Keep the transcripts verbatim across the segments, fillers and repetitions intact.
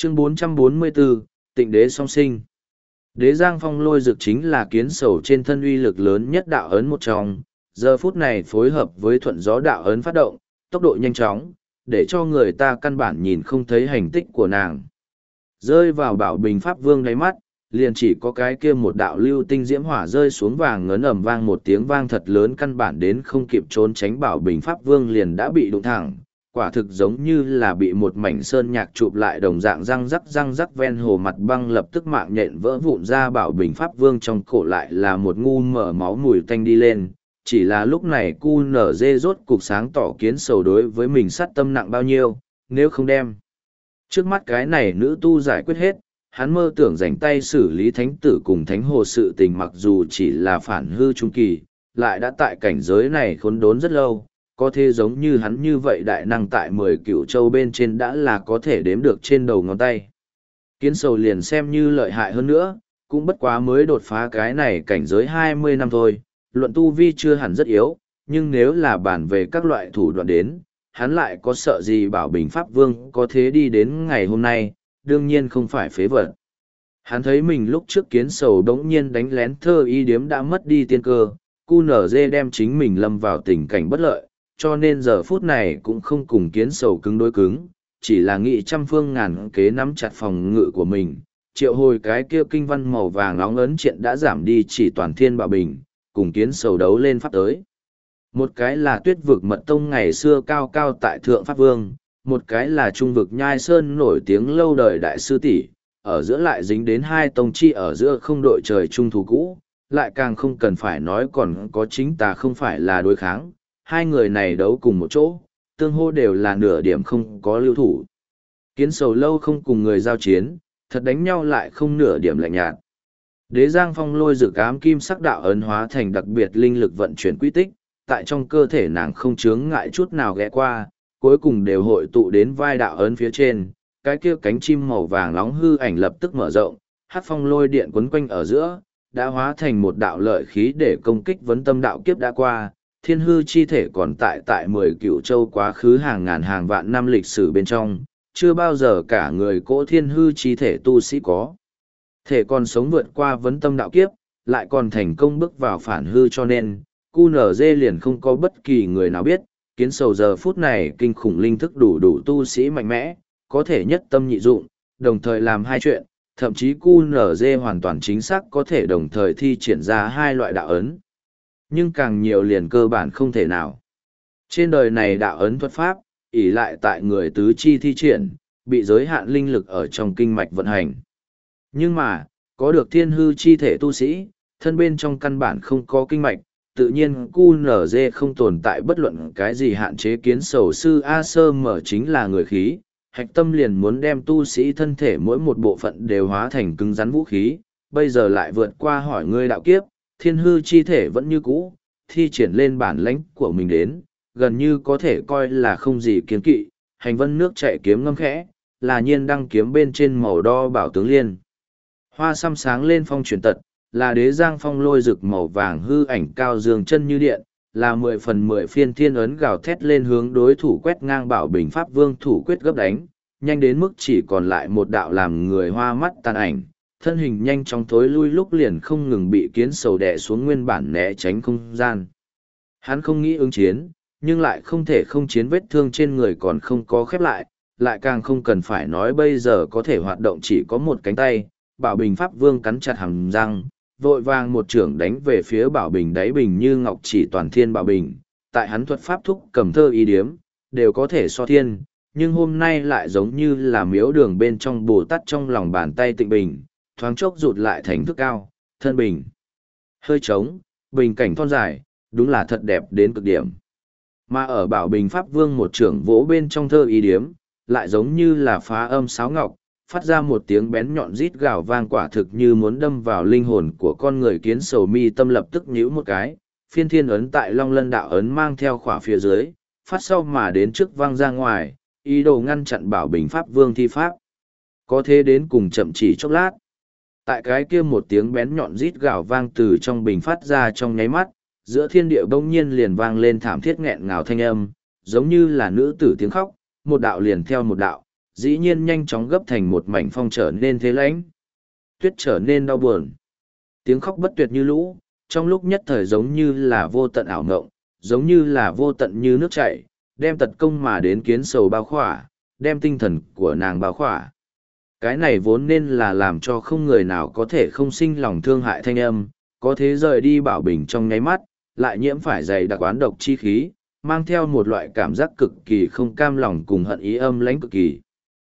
Chương bốn trăm bốn mươi bốn, Tịnh đế song sinh. Đế Giang Phong lôi dực chính là kiến sầu trên thân uy lực lớn nhất đạo ấn một trong, giờ phút này phối hợp với thuận gió đạo ấn phát động, tốc độ nhanh chóng, để cho người ta căn bản nhìn không thấy hành tích của nàng. Rơi vào Bảo Bình Pháp Vương đáy mắt, liền chỉ có cái kia một đạo lưu tinh diễm hỏa rơi xuống vàng ngấn ầm vang một tiếng vang thật lớn, căn bản đến không kịp trốn tránh, Bảo Bình Pháp Vương liền đã bị đụng thẳng, quả thực giống như là bị một mảnh sơn nhạc chụp lại đồng dạng, răng rắc răng rắc, ven hồ mặt băng lập tức mạng nhện vỡ vụn ra, Bảo Bình Pháp Vương trong cổ lại là một ngu mở máu mùi tanh đi lên. Chỉ là lúc này cu nở dê rốt cục sáng tỏ kiến sầu đối với mình sát tâm nặng bao nhiêu, nếu không đem trước mắt cái này nữ tu giải quyết hết, hắn mơ tưởng dành tay xử lý thánh tử cùng thánh hồ sự tình, mặc dù chỉ là phản hư trung kỳ, lại đã tại cảnh giới này khốn đốn rất lâu, có thể giống như hắn như vậy đại năng tại mười cựu châu bên trên đã là có thể đếm được trên đầu ngón tay. Kiến sầu liền xem như lợi hại hơn nữa, cũng bất quá mới đột phá cái này cảnh giới hai mươi năm thôi, luận tu vi chưa hẳn rất yếu, nhưng nếu là bàn về các loại thủ đoạn đến, hắn lại có sợ gì Bảo Bình Pháp Vương có thế đi đến ngày hôm nay, đương nhiên không phải phế vật. Hắn thấy mình lúc trước kiến sầu đống nhiên đánh lén thơ y điếm đã mất đi tiên cơ, cu nở dê đem chính mình lâm vào tình cảnh bất lợi, cho nên giờ phút này cũng không cùng kiến sầu cứng đối cứng, chỉ là nghị trăm phương ngàn kế nắm chặt phòng ngự của mình. Triệu hồi cái kia kinh văn màu vàng nóng ấn triện đã giảm đi, chỉ toàn thiên Bảo Bình, cùng kiến sầu đấu lên pháp tới. Một cái là tuyết vực mật tông ngày xưa cao cao tại thượng pháp vương, một cái là trung vực nhai sơn nổi tiếng lâu đời đại sư tỷ, ở giữa lại dính đến hai tông chi ở giữa không đội trời trung thù cũ, lại càng không cần phải nói còn có chính tà không phải là đối kháng, hai người này đấu cùng một chỗ, tương hô đều là nửa điểm không có lưu thủ. Kiến sầu lâu không cùng người giao chiến, thật đánh nhau lại không nửa điểm lạnh nhạt. Đế Giang Phong lôi dược ám kim sắc đạo ấn hóa thành đặc biệt linh lực vận chuyển quy tích, tại trong cơ thể nàng không chướng ngại chút nào ghé qua, cuối cùng đều hội tụ đến vai đạo ấn phía trên, cái kia cánh chim màu vàng nóng hư ảnh lập tức mở rộng, hát phong lôi điện quấn quanh ở giữa, đã hóa thành một đạo lợi khí để công kích vấn tâm đạo kiếp đã qua, thiên hư chi thể còn tại tại mười cựu châu quá khứ hàng ngàn hàng vạn năm lịch sử bên trong, chưa bao giờ cả người cỗ thiên hư chi thể tu sĩ có thể còn sống vượt qua vấn tâm đạo kiếp, lại còn thành công bước vào phản hư, cho nên cu nở dê liền không có bất kỳ người nào biết, kiến sầu giờ phút này kinh khủng linh thức đủ đủ tu sĩ mạnh mẽ, có thể nhất tâm nhị dụng, đồng thời làm hai chuyện, thậm chí cu nở dê hoàn toàn chính xác có thể đồng thời thi triển ra hai loại đạo ấn. Nhưng càng nhiều liền cơ bản không thể nào. Trên đời này đạo ấn thuật pháp, ỷ lại tại người tứ chi thi triển, bị giới hạn linh lực ở trong kinh mạch vận hành. Nhưng mà, có được thiên hư chi thể tu sĩ, thân bên trong căn bản không có kinh mạch, tự nhiên cu nở dê không tồn tại bất luận cái gì hạn chế. Kiến sầu sư A Sơ mở chính là người khí, hạch tâm liền muốn đem tu sĩ thân thể mỗi một bộ phận đều hóa thành cứng rắn vũ khí, bây giờ lại vượt qua hỏi ngươi đạo kiếp, thiên hư chi thể vẫn như cũ, thi triển lên bản lãnh của mình đến, gần như có thể coi là không gì kiến kỵ, hành vân nước chạy kiếm ngâm khẽ, là nhiên đăng kiếm bên trên màu đo bảo tướng liên. Hoa xăm sáng lên phong truyền tật, là đế giang phong lôi rực màu vàng hư ảnh cao dương chân như điện, là mười phần mười phiên thiên ấn gào thét lên hướng đối thủ quét ngang Bảo Bình Pháp Vương thủ quyết gấp đánh, nhanh đến mức chỉ còn lại một đạo làm người hoa mắt tàn ảnh, thân hình nhanh chóng thối lui, lúc liền không ngừng bị kiến sầu đè xuống nguyên bản né tránh không gian. Hắn không nghĩ ứng chiến, nhưng lại không thể không chiến, vết thương trên người còn không có khép lại, lại càng không cần phải nói bây giờ có thể hoạt động chỉ có một cánh tay. Bảo Bình Pháp Vương cắn chặt hàm răng, vội vàng một trưởng đánh về phía Bảo Bình đáy bình như ngọc chỉ toàn thiên Bảo Bình, tại hắn thuật pháp thúc cầm thơ y điếm, đều có thể so thiên, nhưng hôm nay lại giống như là miếu đường bên trong Bồ Tát trong lòng bàn tay tịnh bình, thoáng chốc rụt lại thành thức cao, thân bình hơi trống, bình cảnh thon dài, đúng là thật đẹp đến cực điểm. Mà ở Bảo Bình Pháp Vương một trưởng vỗ bên trong thơ y điếm, lại giống như là phá âm sáo ngọc, phát ra một tiếng bén nhọn rít gào vang, quả thực như muốn đâm vào linh hồn của con người. Kiến sầu mi tâm lập tức nhíu một cái, phiên thiên ấn tại long lân đạo ấn mang theo khỏa phía dưới, phát sau mà đến trước vang ra ngoài, ý đồ ngăn chặn Bảo Bình Pháp Vương thi pháp. Có thế đến cùng chậm chỉ chốc lát. Tại cái kia một tiếng bén nhọn rít gào vang từ trong bình phát ra trong nháy mắt, giữa thiên địa bỗng nhiên liền vang lên thảm thiết nghẹn ngào thanh âm, giống như là nữ tử tiếng khóc, một đạo liền theo một đạo, dĩ nhiên nhanh chóng gấp thành một mảnh phong trở nên thế lãnh. Tuyết trở nên đau buồn. Tiếng khóc bất tuyệt như lũ, trong lúc nhất thời giống như là vô tận ảo ngộng, giống như là vô tận như nước chảy, đem tật công mà đến kiến sầu bao khỏa, đem tinh thần của nàng bao khỏa. Cái này vốn nên là làm cho không người nào có thể không sinh lòng thương hại thanh âm, có thế rời đi Bảo Bình trong nháy mắt, lại nhiễm phải dày đặc oán độc chi khí, mang theo một loại cảm giác cực kỳ không cam lòng cùng hận ý âm lãnh cực kỳ.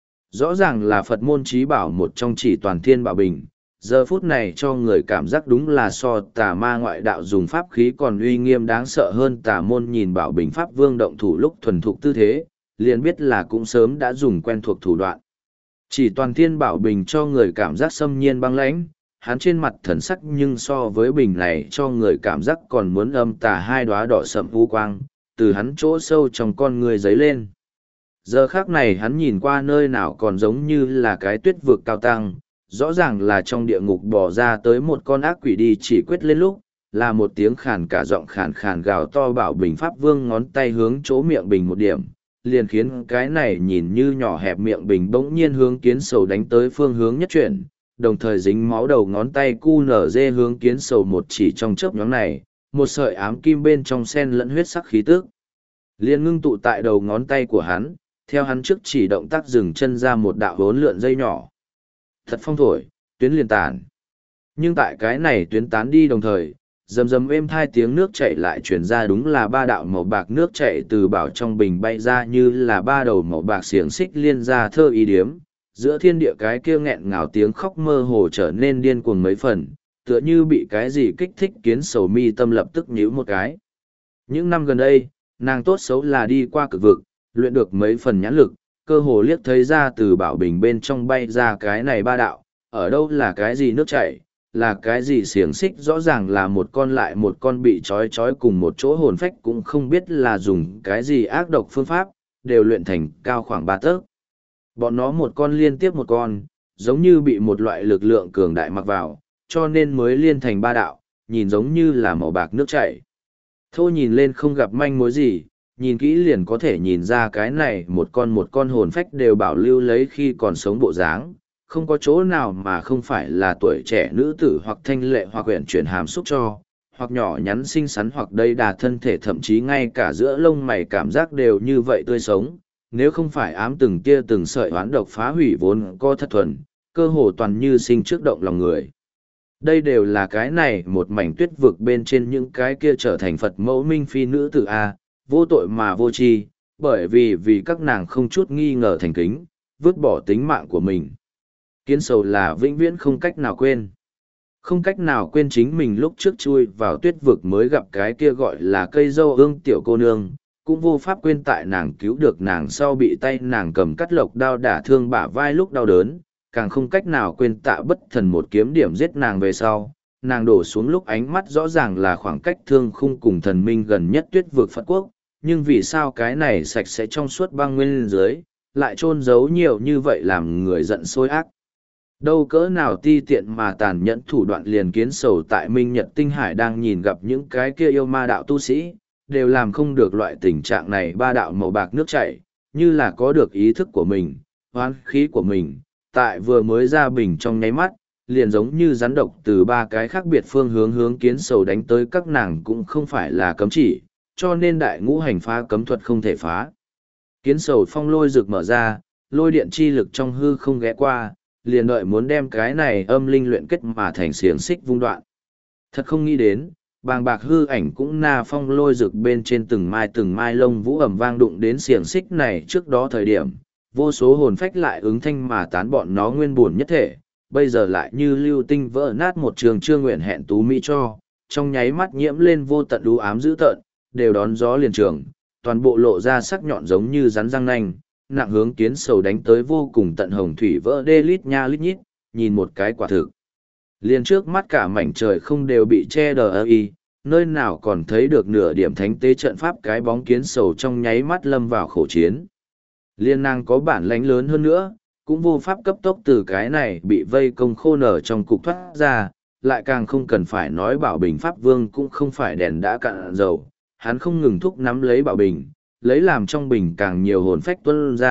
Rõ ràng là Phật môn trí bảo một trong chỉ toàn thiên Bảo Bình, giờ phút này cho người cảm giác đúng là so tà ma ngoại đạo dùng pháp khí còn uy nghiêm đáng sợ hơn. Tà môn nhìn Bảo Bình Pháp Vương động thủ lúc thuần thục tư thế, liền biết là cũng sớm đã dùng quen thuộc thủ đoạn. Chỉ toàn thiên Bảo Bình cho người cảm giác xâm nhiên băng lãnh, hắn trên mặt thần sắc nhưng so với bình này cho người cảm giác còn muốn âm tà hai đóa đỏ sậm u quang, từ hắn chỗ sâu trong con người dấy lên. Giờ khác này hắn nhìn qua nơi nào còn giống như là cái tuyết vực cao tăng, rõ ràng là trong địa ngục bò ra tới một con ác quỷ đi chỉ quyết lên lúc, là một tiếng khàn cả giọng khàn khàn gào to. Bảo Bình Pháp Vương ngón tay hướng chỗ miệng bình một điểm, liền khiến cái này nhìn như nhỏ hẹp miệng bình bỗng nhiên hướng kiến sầu đánh tới phương hướng nhất chuyển, đồng thời dính máu đầu ngón tay cu nở dê hướng kiến sầu một chỉ trong chớp nhoáng này, một sợi ám kim bên trong sen lẫn huyết sắc khí tức liền ngưng tụ tại đầu ngón tay của hắn, theo hắn trước chỉ động tác dừng chân ra một đạo hốn lượn dây nhỏ. Thật phong thổi, tuyến liền tàn. Nhưng tại cái này tuyến tán đi đồng thời, rầm rầm êm thai tiếng nước chảy lại truyền ra, đúng là ba đạo màu bạc nước chảy từ bảo trong bình bay ra như là ba đầu màu bạc xiềng xích liên ra thơ ý điếm. Giữa thiên địa cái kia nghẹn ngào tiếng khóc mơ hồ trở nên điên cuồng mấy phần, tựa như bị cái gì kích thích. Kiến sầu mi tâm lập tức nhíu một cái. Những năm gần đây, nàng tốt xấu là đi qua cực vực, luyện được mấy phần nhãn lực, cơ hồ liếc thấy ra từ bảo bình bên trong bay ra cái này ba đạo, ở đâu là cái gì nước chảy, là cái gì xiềng xích, rõ ràng là một con lại một con bị trói trói cùng một chỗ, hồn phách cũng không biết là dùng cái gì ác độc phương pháp, đều luyện thành cao khoảng ba tấc. Bọn nó một con liên tiếp một con, giống như bị một loại lực lượng cường đại mặc vào, cho nên mới liên thành ba đạo, nhìn giống như là màu bạc nước chảy. Thô nhìn lên không gặp manh mối gì, nhìn kỹ liền có thể nhìn ra cái này một con một con hồn phách đều bảo lưu lấy khi còn sống bộ dáng, không có chỗ nào mà không phải là tuổi trẻ nữ tử hoặc thanh lệ hoặc quyển chuyển hàm xúc cho, hoặc nhỏ nhắn xinh xắn hoặc đầy đà thân thể, thậm chí ngay cả giữa lông mày cảm giác đều như vậy tươi sống. Nếu không phải ám từng tia từng sợi oán độc phá hủy vốn có thất thuần, cơ hồ toàn như sinh trước động lòng người. Đây đều là cái này một mảnh tuyết vực bên trên những cái kia trở thành Phật mẫu minh phi nữ tử A, vô tội mà vô tri, bởi vì vì các nàng không chút nghi ngờ thành kính, vứt bỏ tính mạng của mình. Kiến sầu là vĩnh viễn không cách nào quên. Không cách nào quên chính mình lúc trước chui vào tuyết vực mới gặp cái kia gọi là cây dâu ương tiểu cô nương, cũng vô pháp quên tại nàng cứu được nàng sau bị tay nàng cầm cắt lộc đao đả thương bả vai lúc đau đớn, càng không cách nào quên Tạ Bất Thần một kiếm điểm giết nàng về sau. Nàng đổ xuống lúc ánh mắt rõ ràng là khoảng cách thương khung cùng thần minh gần nhất tuyết vực Phật quốc, nhưng vì sao cái này sạch sẽ trong suốt băng nguyên dưới, lại chôn giấu nhiều như vậy làm người giận sôi ác. Đâu cỡ nào ti tiện mà tàn nhẫn thủ đoạn, liền kiến sầu tại Minh Nhật Tinh Hải đang nhìn gặp những cái kia yêu ma đạo tu sĩ, đều làm không được loại tình trạng này. Ba đạo màu bạc nước chảy, như là có được ý thức của mình, hoán khí của mình, tại vừa mới ra bình trong nháy mắt, liền giống như rắn độc từ ba cái khác biệt phương hướng hướng kiến sầu đánh tới. Các nàng cũng không phải là cấm chỉ, cho nên đại ngũ hành phá cấm thuật không thể phá. Kiến sầu phong lôi rực mở ra, lôi điện chi lực trong hư không ghé qua, liền đợi muốn đem cái này âm linh luyện kết mà thành xiềng xích vung đoạn. Thật không nghĩ đến, bàng bạc hư ảnh cũng na phong lôi rực bên trên từng mai từng mai lông vũ ẩm vang đụng đến xiềng xích này. Trước đó thời điểm, vô số hồn phách lại ứng thanh mà tán, bọn nó nguyên buồn nhất thể, bây giờ lại như lưu tinh vỡ nát một trường trương nguyện hẹn tú mỹ cho, trong nháy mắt nhiễm lên vô tận đú ám dữ tợn, đều đón gió liền trường, toàn bộ lộ ra sắc nhọn giống như rắn răng nanh, nặng hướng kiến sầu đánh tới, vô cùng tận hồng thủy vỡ đê lít nha lít nhít, nhìn một cái quả thực. Liền trước mắt cả mảnh trời không đều bị che đờ y, nơi nào còn thấy được nửa điểm thánh tế trận pháp. Cái bóng kiến sầu trong nháy mắt lâm vào khổ chiến. Liên nàng có bản lãnh lớn hơn nữa, cũng vô pháp cấp tốc từ cái này bị vây công khô nở trong cục thoát ra, lại càng không cần phải nói Bảo Bình Pháp Vương cũng không phải đèn đã cạn dầu, hắn không ngừng thúc nắm lấy Bảo Bình, lấy làm trong bình càng nhiều hồn phách tuôn ra,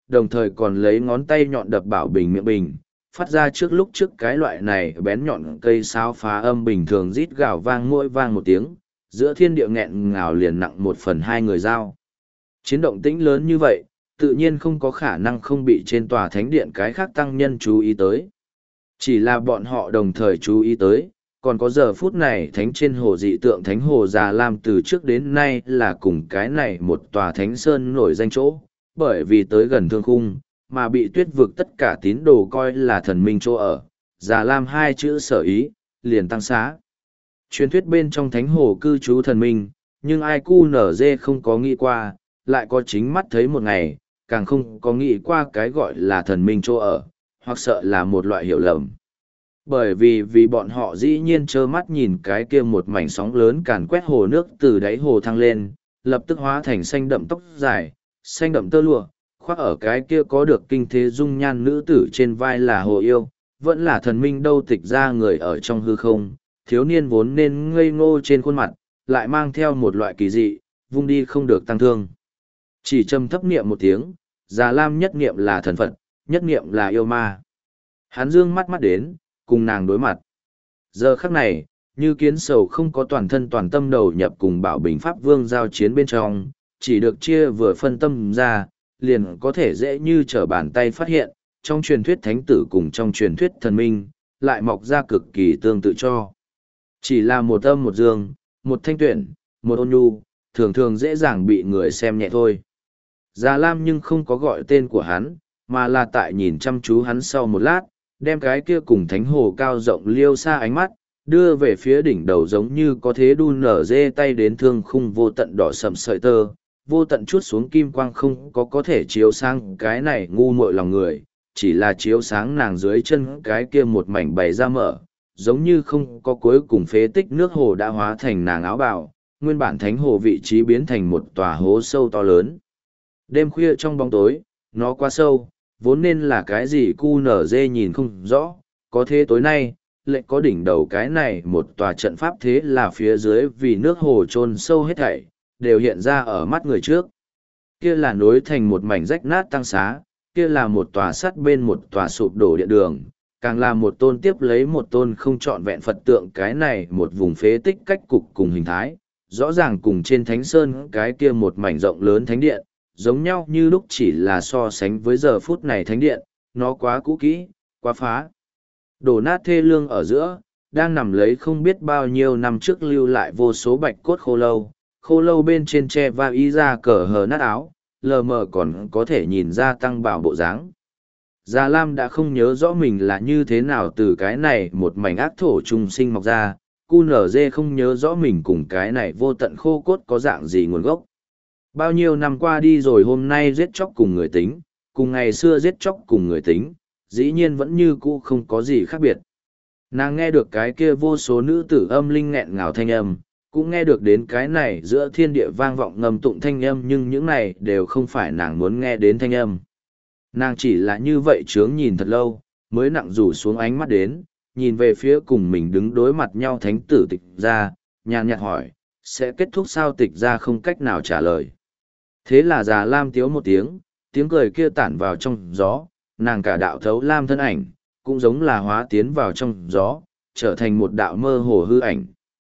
đồng thời còn lấy ngón tay nhọn đập Bảo Bình miệng bình, phát ra trước lúc trước cái loại này bén nhọn cây sáo phá âm bình thường rít gào vang mỗi vang một tiếng, giữa thiên địa nghẹn ngào liền nặng một phần hai người dao. Chiến động tĩnh lớn như vậy, tự nhiên không có khả năng không bị trên tòa thánh điện cái khác tăng nhân chú ý tới. Chỉ là bọn họ đồng thời chú ý tới, còn có giờ phút này thánh trên hồ dị tượng thánh hồ Già Lam từ trước đến nay là cùng cái này một tòa thánh sơn nổi danh chỗ, bởi vì tới gần thương khung, mà bị tuyết vực tất cả tín đồ coi là thần minh chỗ ở, Già Lam hai chữ sở ý, liền tăng xá. Truyền thuyết bên trong thánh hồ cư trú thần minh, nhưng ai cu nở dê không có nghĩ qua, lại có chính mắt thấy một ngày, càng không có nghĩ qua cái gọi là thần minh chỗ ở, hoặc sợ là một loại hiểu lầm. Bởi vì vì bọn họ dĩ nhiên trơ mắt nhìn cái kia một mảnh sóng lớn càn quét hồ nước từ đáy hồ thăng lên, lập tức hóa thành xanh đậm tóc dài, xanh đậm tơ lụa, khoác ở cái kia có được kinh thế dung nhan nữ tử trên vai là hồ yêu, vẫn là thần minh đâu tịch ra người ở trong hư không, thiếu niên vốn nên ngây ngô trên khuôn mặt, lại mang theo một loại kỳ dị, vung đi không được tăng thương. Chỉ trầm thấp niệm một tiếng, Già Lam nhất niệm là thần Phật, nhất niệm là yêu ma. Hắn dương mắt mắt đến, cùng nàng đối mặt. Giờ khắc này, như kiến sầu không có toàn thân toàn tâm đầu nhập cùng Bảo Bình Pháp Vương giao chiến bên trong, chỉ được chia vừa phân tâm ra, liền có thể dễ như trở bàn tay phát hiện, trong truyền thuyết thánh tử cùng trong truyền thuyết thần minh, lại mọc ra cực kỳ tương tự cho. Chỉ là một âm một dương, một thanh tuyển, một ôn nhu, thường thường dễ dàng bị người xem nhẹ thôi. Già Lam nhưng không có gọi tên của hắn, mà là tại nhìn chăm chú hắn sau một lát, đem cái kia cùng thánh hồ cao rộng liêu xa ánh mắt, đưa về phía đỉnh đầu giống như có thế đu nở dê tay đến thương khung vô tận đỏ sầm sợi tơ, vô tận chút xuống kim quang không có có thể chiếu sang cái này ngu muội lòng người, chỉ là chiếu sáng nàng dưới chân cái kia một mảnh bày ra mở, giống như không có cuối cùng phế tích nước hồ đã hóa thành nàng áo bào, nguyên bản thánh hồ vị trí biến thành một tòa hố sâu to lớn. Đêm khuya trong bóng tối, nó quá sâu, vốn nên là cái gì cu nở dê nhìn không rõ, có thế tối nay, lệnh có đỉnh đầu cái này một tòa trận pháp thế là phía dưới vì nước hồ chôn sâu hết thảy, đều hiện ra ở mắt người trước. Kia là nối thành một mảnh rách nát tăng xá, kia là một tòa sắt bên một tòa sụp đổ điện đường, càng là một tôn tiếp lấy một tôn không trọn vẹn Phật tượng cái này một vùng phế tích cách cục cùng hình thái, rõ ràng cùng trên thánh sơn cái kia một mảnh rộng lớn thánh điện, giống nhau như lúc chỉ là so sánh với giờ phút này thánh điện, nó quá cũ kỹ, quá phá. Đổ nát thê lương ở giữa, đang nằm lấy không biết bao nhiêu năm trước lưu lại vô số bạch cốt khô lâu, khô lâu bên trên tre va y ra cờ hờ nát áo, lờ mờ còn có thể nhìn ra tăng bảo bộ dáng. Già Lam đã không nhớ rõ mình là như thế nào từ cái này một mảnh ác thổ trùng sinh mọc ra, cu nở dê không nhớ rõ mình cùng cái này vô tận khô cốt có dạng gì nguồn gốc. Bao nhiêu năm qua đi rồi hôm nay giết chóc cùng người tính, cùng ngày xưa giết chóc cùng người tính, dĩ nhiên vẫn như cũ không có gì khác biệt. Nàng nghe được cái kia vô số nữ tử âm linh nghẹn ngào thanh âm, cũng nghe được đến cái này giữa thiên địa vang vọng ngầm tụng thanh âm, nhưng những này đều không phải nàng muốn nghe đến thanh âm. Nàng chỉ là như vậy chướng nhìn thật lâu, mới nặng rủ xuống ánh mắt đến, nhìn về phía cùng mình đứng đối mặt nhau thánh tử Tịch Gia, nhàn nhạt hỏi, sẽ kết thúc sao? Tịch Gia không cách nào trả lời. Thế là Già Lam tiếu một tiếng, tiếng cười kia tản vào trong gió, nàng cả đạo thấu lam thân ảnh, cũng giống là hóa tiến vào trong gió, trở thành một đạo mơ hồ hư ảnh.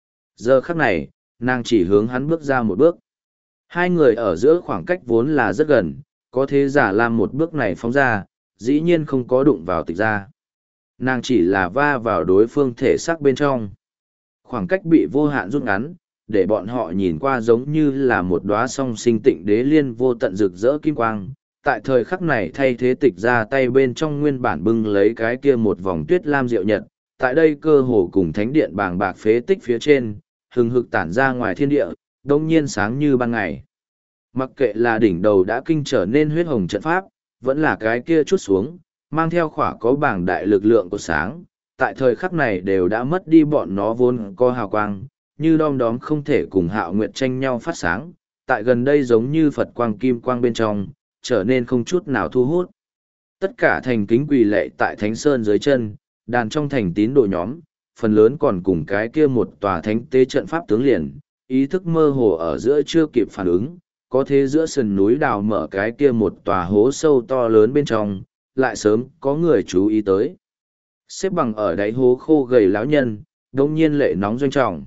Giờ khắc này, nàng chỉ hướng hắn bước ra một bước. Hai người ở giữa khoảng cách vốn là rất gần, có thế Già Lam một bước này phóng ra, dĩ nhiên không có đụng vào Tịch Gia. Nàng chỉ là va vào đối phương thể xác bên trong. Khoảng cách bị vô hạn rút ngắn, để bọn họ nhìn qua giống như là một đóa song sinh tịnh đế liên vô tận rực rỡ kim quang. Tại thời khắc này thay thế Tịch Gia tay bên trong nguyên bản bưng lấy cái kia một vòng tuyết lam diệu nhật, tại đây cơ hồ cùng thánh điện bàng bạc phế tích phía trên, hừng hực tản ra ngoài thiên địa, đông nhiên sáng như ban ngày. Mặc kệ là đỉnh đầu đã kinh trở nên huyết hồng trận pháp, vẫn là cái kia chút xuống, mang theo khỏa có bảng đại lực lượng của sáng, tại thời khắc này đều đã mất đi bọn nó vốn có hào quang, như đom đóm không thể cùng hạo nguyệt tranh nhau phát sáng, tại gần đây giống như Phật quang kim quang bên trong, trở nên không chút nào thu hút. Tất cả thành kính quỳ lệ tại Thánh Sơn dưới chân, đàn trong thành tín đồ nhóm, phần lớn còn cùng cái kia một tòa thánh tế trận pháp tướng liền, ý thức mơ hồ ở giữa chưa kịp phản ứng, có thế giữa sườn núi đào mở cái kia một tòa hố sâu to lớn bên trong, lại sớm có người chú ý tới. Xếp bằng ở đáy hố khô gầy lão nhân, đông nhiên lệ nóng doanh trọng.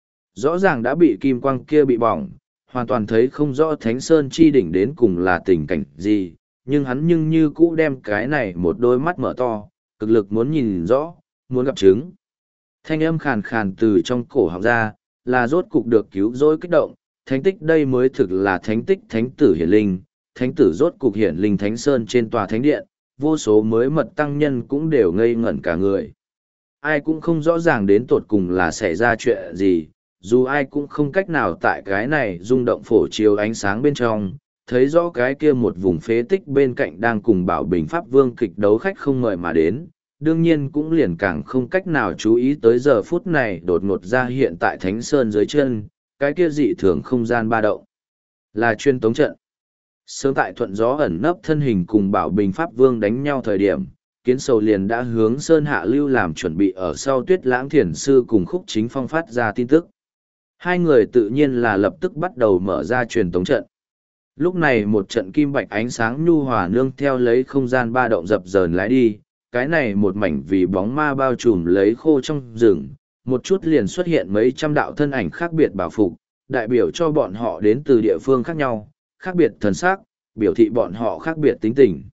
Rõ ràng đã bị kim quang kia bị bỏng, hoàn toàn thấy không rõ Thánh Sơn chi đỉnh đến cùng là tình cảnh gì, nhưng hắn nhưng như cũ đem cái này một đôi mắt mở to, cực lực muốn nhìn rõ, muốn gặp chứng. Thanh âm khàn khàn từ trong cổ họng ra, là rốt cục được cứu rỗi kích động, thánh tích đây mới thực là thánh tích thánh tử hiển linh, thánh tử rốt cục hiển linh Thánh Sơn trên tòa thánh điện, vô số mới mật tăng nhân cũng đều ngây ngẩn cả người. Ai cũng không rõ ràng đến tột cùng là xảy ra chuyện gì, dù ai cũng không cách nào tại cái này rung động phổ chiếu ánh sáng bên trong, thấy rõ cái kia một vùng phế tích bên cạnh đang cùng Bảo Bình Pháp Vương kịch đấu khách không mời mà đến, đương nhiên cũng liền càng không cách nào chú ý tới giờ phút này đột ngột ra hiện tại Thánh Sơn dưới chân, cái kia dị thường không gian ba động. Là chuyên tống trận. Sớm tại thuận gió ẩn nấp thân hình cùng Bảo Bình Pháp Vương đánh nhau thời điểm, Kiến Sầu liền đã hướng Sơn Hạ Lưu làm chuẩn bị ở sau Tuyết Lãng Thiền Sư cùng Khúc Chính Phong phát ra tin tức. Hai người tự nhiên là lập tức bắt đầu mở ra truyền tống trận. Lúc này một trận kim bạch ánh sáng nhu hòa nương theo lấy không gian ba động dập dờn lái đi, cái này một mảnh vì bóng ma bao trùm lấy khô trong rừng, một chút liền xuất hiện mấy trăm đạo thân ảnh khác biệt bảo phục, đại biểu cho bọn họ đến từ địa phương khác nhau, khác biệt thần sắc, biểu thị bọn họ khác biệt tính tình.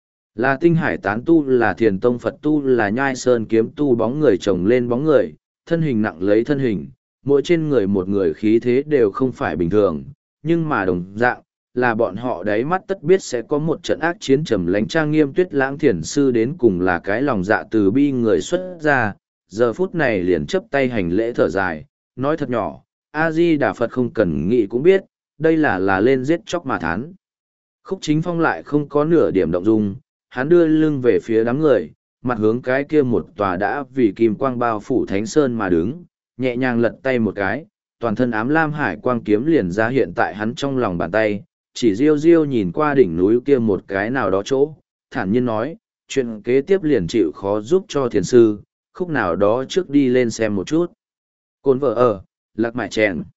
Là tinh hải tán tu, là thiền tông Phật tu, là nhai sơn kiếm tu, bóng người chồng lên bóng người, thân hình nặng lấy thân hình, mỗi trên người một người khí thế đều không phải bình thường, nhưng mà đồng dạng, là bọn họ đáy mắt tất biết sẽ có một trận ác chiến trầm lánh trang nghiêm. Tuyết Lãng Thiền Sư đến cùng là cái lòng dạ từ bi người xuất ra, giờ phút này liền chấp tay hành lễ thở dài, nói thật nhỏ, A-di Đà Phật không cần nghĩ cũng biết, đây là là lên giết chóc mà thán. Khúc Chính Phong lại không có nửa điểm động dung, hắn đưa lưng về phía đám người, mặt hướng cái kia một tòa đã vì kim quang bao phủ Thánh Sơn mà đứng, nhẹ nhàng lật tay một cái, toàn thân ám lam hải quang kiếm liền ra hiện tại hắn trong lòng bàn tay, chỉ riêu riêu nhìn qua đỉnh núi kia một cái nào đó chỗ, thản nhiên nói, chuyện kế tiếp liền chịu khó giúp cho thiền sư, khúc nào đó trước đi lên xem một chút. Cồn vợ ở, lạc mại chèn.